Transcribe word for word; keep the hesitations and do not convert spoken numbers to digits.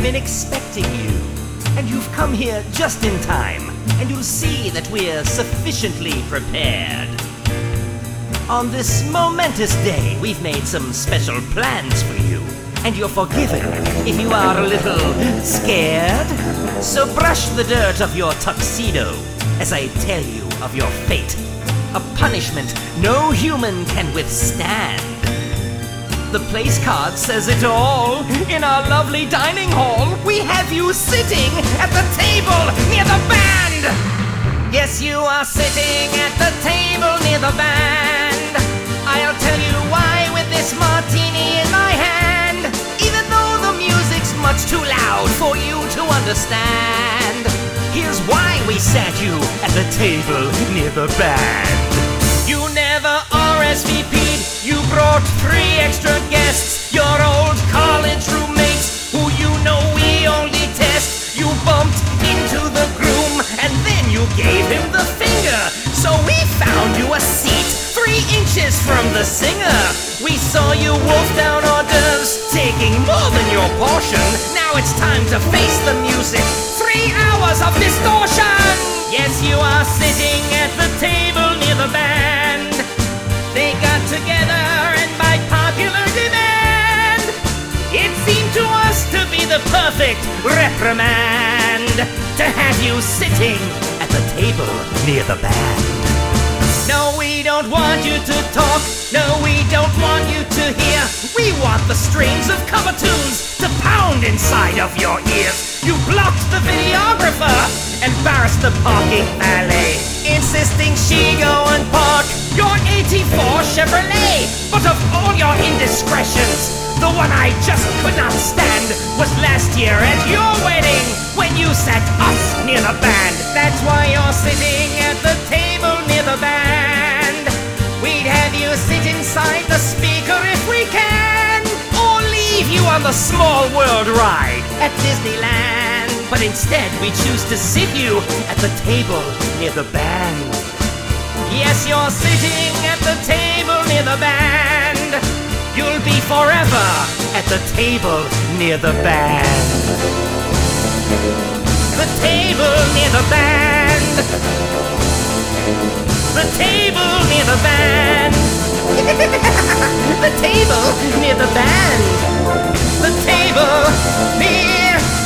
been expecting you, and you've come here just in time, and you'll see that we're sufficiently prepared. On this momentous day, we've made some special plans for you, and you're forgiven if you are a little scared. So brush the dirt of your tuxedo as I tell you of your fate, a punishment no human can withstand. The place card says it all. In our lovely dining hall, we have you sitting at the table near the band. Yes, you are sitting at the table near the band. I'll tell you why with this martini in my hand, even though the music's much too loud for you to understand. Here's why we sat you at the table near the band. You never R S V P'd, you brought three extra guests, your old college roommates, who you know we all detest. You bumped into the groom, and then you gave him the finger. So we found you a seat three inches from the singer. We saw you wolf down hors d'oeuvres, taking more than your portion. Now it's time to face the music. Three hours of distortion. Yes, you are sitting at the table near the band. They got together and by popular demand, it seemed to us to be the perfect reprimand to have you sitting at the table near the band. No, we don't want you to talk. No, we don't want you to hear. We want the strings of cover tunes to pound inside of your ears. You blocked the videographer, embarrassed the parking valet, insisting she go and park your eighty-four Chevrolet. But of all your indiscretions, the one I just could not stand was last year at your wedding, when you sat us near the band. That's why you're sitting at the table near the band. We'd have you sit inside the speaker if we can, or leave you on the Small World ride at Disneyland. But instead we choose to sit you at the table near the band. Yes, you're sitting at the table near the band. You'll be forever at the table near the band. The table near the band. The table near the band. The table near the band. The table near